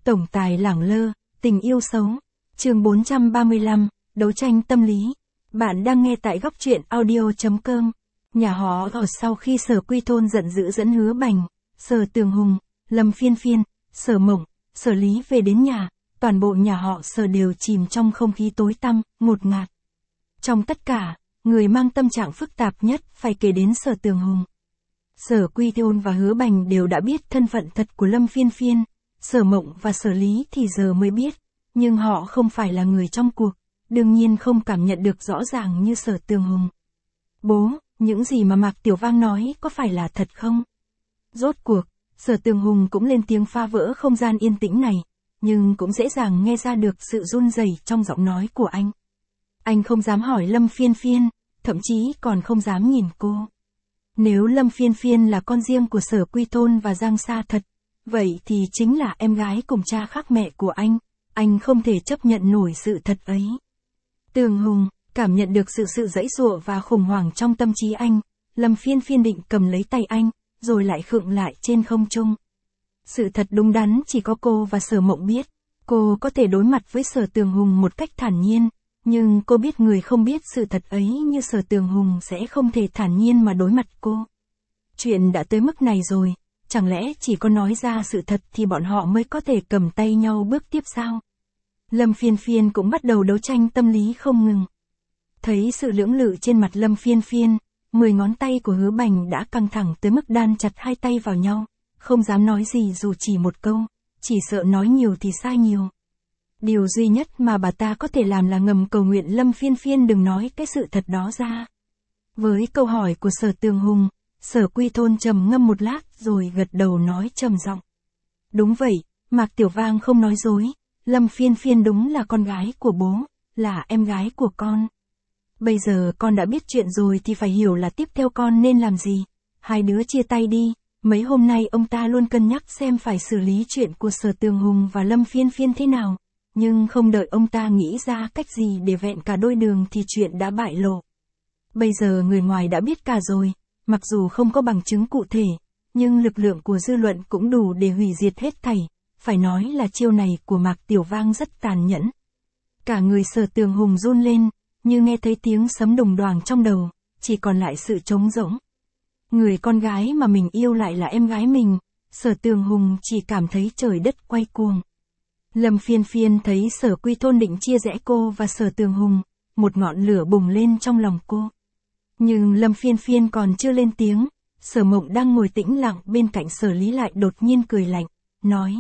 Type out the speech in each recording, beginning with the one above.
Tổng tài lẳng lơ, tình yêu xấu. Chương 435, đấu tranh tâm lý. Bạn đang nghe tại góc truyện audio.com. Nhà họ ở sau khi Sở Quy Thôn giận dữ dẫn Hứa Bành, Sở Tường Hùng, Lâm Phiên Phiên, Sở Mộng, Sở Lý về đến nhà, toàn bộ nhà họ Sở đều chìm trong không khí tối tăm, ngột ngạt. Trong tất cả, người mang tâm trạng phức tạp nhất phải kể đến Sở Tường Hùng. Sở Quy Thôn và Hứa Bành đều đã biết thân phận thật của Lâm Phiên Phiên, Sở Mộng và Sở Lý thì giờ mới biết, nhưng họ không phải là người trong cuộc, đương nhiên không cảm nhận được rõ ràng như Sở Tường Hùng. Bố, những gì mà Mạc Tiểu Vang nói có phải là thật không? Rốt cuộc, Sở Tường Hùng cũng lên tiếng phá vỡ không gian yên tĩnh này, nhưng cũng dễ dàng nghe ra được sự run rẩy trong giọng nói của anh. Anh không dám hỏi Lâm Phiên Phiên, thậm chí còn không dám nhìn cô. Nếu Lâm Phiên Phiên là con riêng của Sở Quy Thôn và Giang Sa thật, vậy thì chính là em gái cùng cha khác mẹ của anh không thể chấp nhận nổi sự thật ấy. Tường Hùng, cảm nhận được sự giãy giụa và khủng hoảng trong tâm trí anh, Lâm Phiên Phiên định cầm lấy tay anh, rồi lại khựng lại trên không trung. Sự thật đúng đắn chỉ có cô và Sở Mộng biết, cô có thể đối mặt với Sở Tường Hùng một cách thản nhiên, nhưng cô biết người không biết sự thật ấy như Sở Tường Hùng sẽ không thể thản nhiên mà đối mặt cô. Chuyện đã tới mức này rồi, chẳng lẽ chỉ có nói ra sự thật thì bọn họ mới có thể cầm tay nhau bước tiếp sao? Lâm Phiên Phiên cũng bắt đầu đấu tranh tâm lý không ngừng. Thấy sự lưỡng lự trên mặt Lâm Phiên Phiên, 10 ngón tay của Hứa Bành đã căng thẳng tới mức đan chặt hai tay vào nhau, không dám nói gì dù chỉ một câu, chỉ sợ nói nhiều thì sai nhiều. Điều duy nhất mà bà ta có thể làm là ngầm cầu nguyện Lâm Phiên Phiên đừng nói cái sự thật đó ra. Với câu hỏi của Sở Tường Hùng, Sở Quy Thôn trầm ngâm một lát rồi gật đầu nói trầm giọng. Đúng vậy, Mạc Tiểu Vang không nói dối, Lâm Phiên Phiên đúng là con gái của bố, là em gái của con. Bây giờ con đã biết chuyện rồi thì phải hiểu là tiếp theo con nên làm gì. Hai đứa chia tay đi, mấy hôm nay ông ta luôn cân nhắc xem phải xử lý chuyện của Sở Tường Hùng và Lâm Phiên Phiên thế nào. Nhưng không đợi ông ta nghĩ ra cách gì để vẹn cả đôi đường thì chuyện đã bại lộ. Bây giờ người ngoài đã biết cả rồi, mặc dù không có bằng chứng cụ thể, nhưng lực lượng của dư luận cũng đủ để hủy diệt hết thảy, phải nói là chiêu này của Mạc Tiểu Vang rất tàn nhẫn. Cả người Sở Tường Hùng run lên, như nghe thấy tiếng sấm đùng đoàng trong đầu, chỉ còn lại sự trống rỗng. Người con gái mà mình yêu lại là em gái mình, Sở Tường Hùng chỉ cảm thấy trời đất quay cuồng. Lâm Phiên Phiên thấy Sở Quy Thôn định chia rẽ cô và Sở Tường Hùng, một ngọn lửa bùng lên trong lòng cô. Nhưng Lâm Phiên Phiên còn chưa lên tiếng, Sở Mộng đang ngồi tĩnh lặng bên cạnh Sở Lý lại đột nhiên cười lạnh, nói.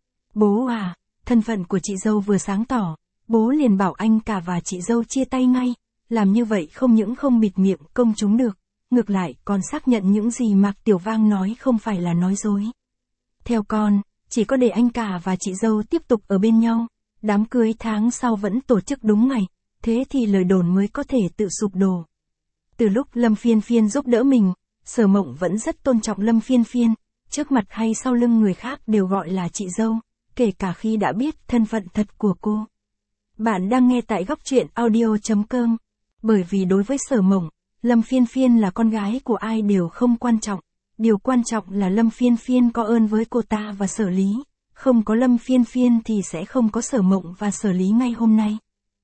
Bố à, thân phận của chị dâu vừa sáng tỏ, bố liền bảo anh cả và chị dâu chia tay ngay, làm như vậy không những không bịt miệng công chúng được, ngược lại còn xác nhận những gì Mạc Tiểu Vang nói không phải là nói dối. Theo con, chỉ có để anh cả và chị dâu tiếp tục ở bên nhau, đám cưới tháng sau vẫn tổ chức đúng ngày, thế thì lời đồn mới có thể tự sụp đổ. Từ lúc Lâm Phiên Phiên giúp đỡ mình, Sở Mộng vẫn rất tôn trọng Lâm Phiên Phiên, trước mặt hay sau lưng người khác đều gọi là chị dâu, kể cả khi đã biết thân phận thật của cô. Bạn đang nghe tại góc truyện audio.com, bởi vì đối với Sở Mộng, Lâm Phiên Phiên là con gái của ai đều không quan trọng. Điều quan trọng là Lâm Phiên Phiên có ơn với cô ta và Sở Lý, không có Lâm Phiên Phiên thì sẽ không có Sở Mộng và Sở Lý ngay hôm nay.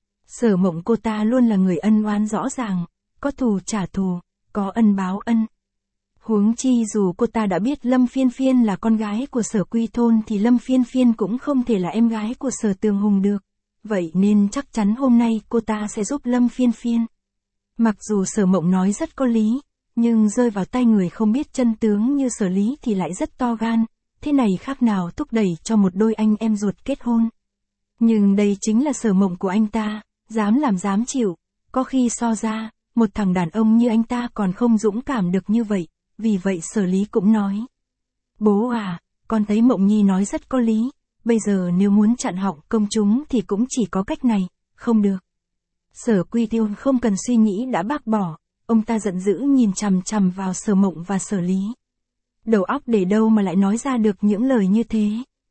Sở Mộng cô ta luôn là người ân oán rõ ràng, có thù trả thù, có ân báo ân. Huống chi dù cô ta đã biết Lâm Phiên Phiên là con gái của Sở Quy Thôn thì Lâm Phiên Phiên cũng không thể là em gái của Sở Tường Hùng được, vậy nên chắc chắn hôm nay cô ta sẽ giúp Lâm Phiên Phiên. Mặc dù Sở Mộng nói rất có lý, nhưng rơi vào tay người không biết chân tướng như Sở Lý thì lại rất to gan, thế này khác nào thúc đẩy cho một đôi anh em ruột kết hôn. Nhưng đây chính là Sở Mộng của anh ta, dám làm dám chịu, có khi so ra, một thằng đàn ông như anh ta còn không dũng cảm được như vậy, vì vậy Sở Lý cũng nói. Bố à, con thấy Mộng Nhi nói rất có lý, bây giờ nếu muốn chặn họng công chúng thì cũng chỉ có cách này, không được. Sở Quy Thôn không cần suy nghĩ đã bác bỏ. Ông ta giận dữ nhìn chằm chằm vào Sở Mộng và Sở Lý. Đầu óc để đâu mà lại nói ra được những lời như thế.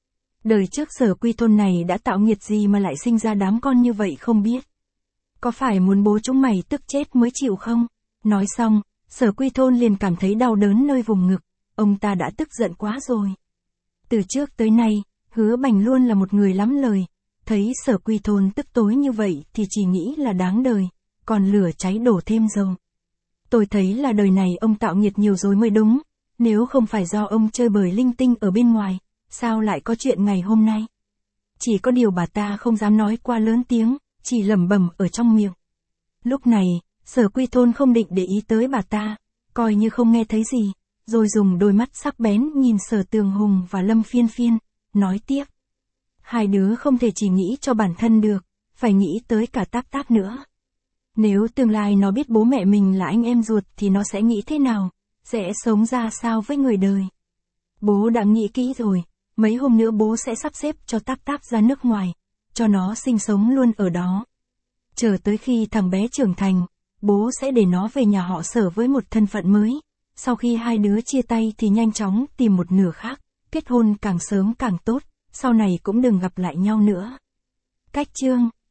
Đời trước Sở Quy Thôn này đã tạo nghiệt gì mà lại sinh ra đám con như vậy không biết. Có phải muốn bố chúng mày tức chết mới chịu không? Nói xong, Sở Quy Thôn liền cảm thấy đau đớn nơi vùng ngực. Ông ta đã tức giận quá rồi. Từ trước tới nay, Hứa Bành luôn là một người lắm lời, thấy Sở Quy Thôn tức tối như vậy thì chỉ nghĩ là đáng đời, còn lửa cháy đổ thêm dầu. Tôi thấy là đời này ông tạo nghiệt nhiều rồi mới đúng, nếu không phải do ông chơi bời linh tinh ở bên ngoài, sao lại có chuyện ngày hôm nay. Chỉ có điều bà ta không dám nói qua lớn tiếng, chỉ lẩm bẩm ở trong miệng. Lúc này, Sở Quy Thôn không định để ý tới bà ta, coi như không nghe thấy gì, rồi dùng đôi mắt sắc bén nhìn Sở Tường Hùng và Lâm Phiên Phiên, nói tiếp. Hai đứa không thể chỉ nghĩ cho bản thân được, phải nghĩ tới cả Táp Táp nữa. Nếu tương lai nó biết bố mẹ mình là anh em ruột thì nó sẽ nghĩ thế nào, sẽ sống ra sao với người đời. Bố đã nghĩ kỹ rồi, mấy hôm nữa bố sẽ sắp xếp cho Táp Táp ra nước ngoài, cho nó sinh sống luôn ở đó. Chờ tới khi thằng bé trưởng thành, bố sẽ để nó về nhà họ Sở với một thân phận mới. Sau khi hai đứa chia tay thì nhanh chóng tìm một nửa khác, kết hôn càng sớm càng tốt, sau này cũng đừng gặp lại nhau nữa. Cách chương